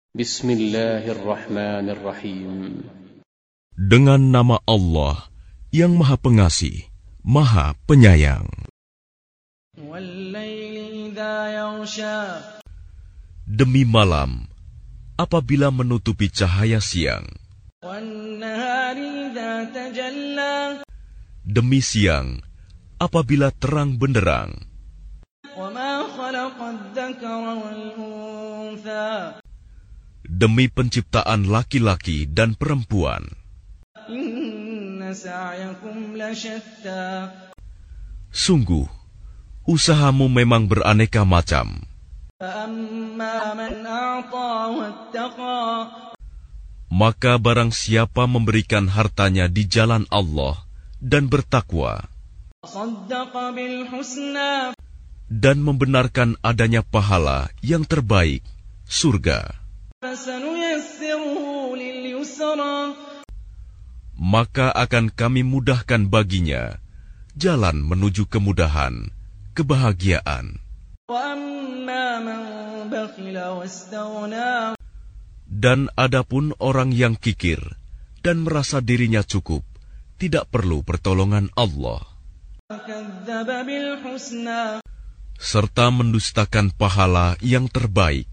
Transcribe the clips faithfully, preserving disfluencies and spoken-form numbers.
Bismillahirrahmanirrahim. Dengan nama Allah yang Maha Pengasih, Maha Penyayang. Demi malam, apabila menutupi cahaya siang. Demi siang, apabila terang benderang. Demi penciptaan laki-laki dan perempuan. Sungguh, usahamu memang beraneka macam. Maka barang siapa memberikan hartanya di jalan Allah dan bertakwa, dan membenarkan adanya pahala yang terbaik, surga, maka akan kami mudahkan baginya jalan menuju kemudahan, kebahagiaan. Dan adapun orang yang kikir dan merasa dirinya cukup, tidak perlu pertolongan Allah, serta mendustakan pahala yang terbaik,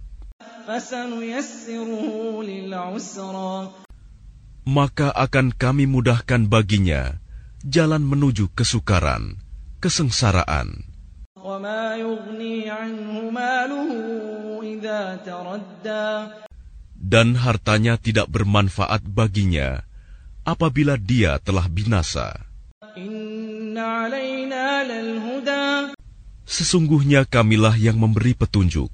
maka akan kami mudahkan baginya jalan menuju kesukaran, kesengsaraan. Dan hartanya tidak bermanfaat baginya apabila dia telah binasa. Sesungguhnya kamilah yang memberi petunjuk.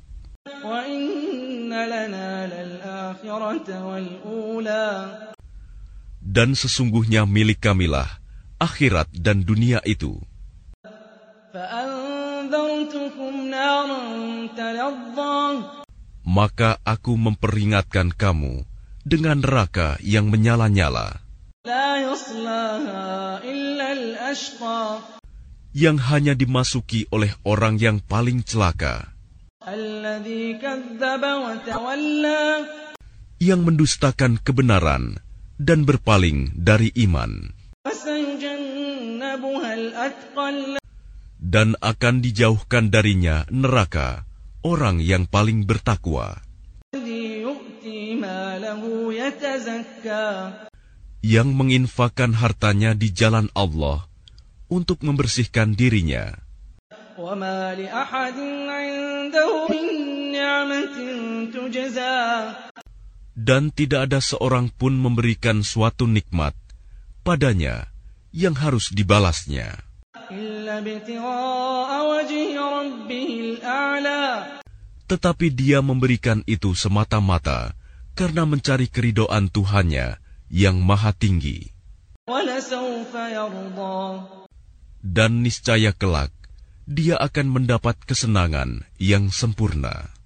Dan sesungguhnya milik kamilah akhirat dan dunia itu. Maka aku memperingatkan kamu dengan neraka yang menyala-nyala, yang hanya dimasuki oleh orang yang paling celaka, yang mendustakan kebenaran dan berpaling dari iman. Dan akan dijauhkan darinya neraka orang yang paling bertakwa, yang menginfakkan hartanya di jalan Allah untuk membersihkan dirinya. Dan tidak ada seorang pun memberikan suatu nikmat padanya yang harus dibalasnya, tetapi dia memberikan itu semata-mata karena mencari keridhaan Tuhannya yang maha tinggi. Dan niscaya kelak dia akan mendapat kesenangan yang sempurna.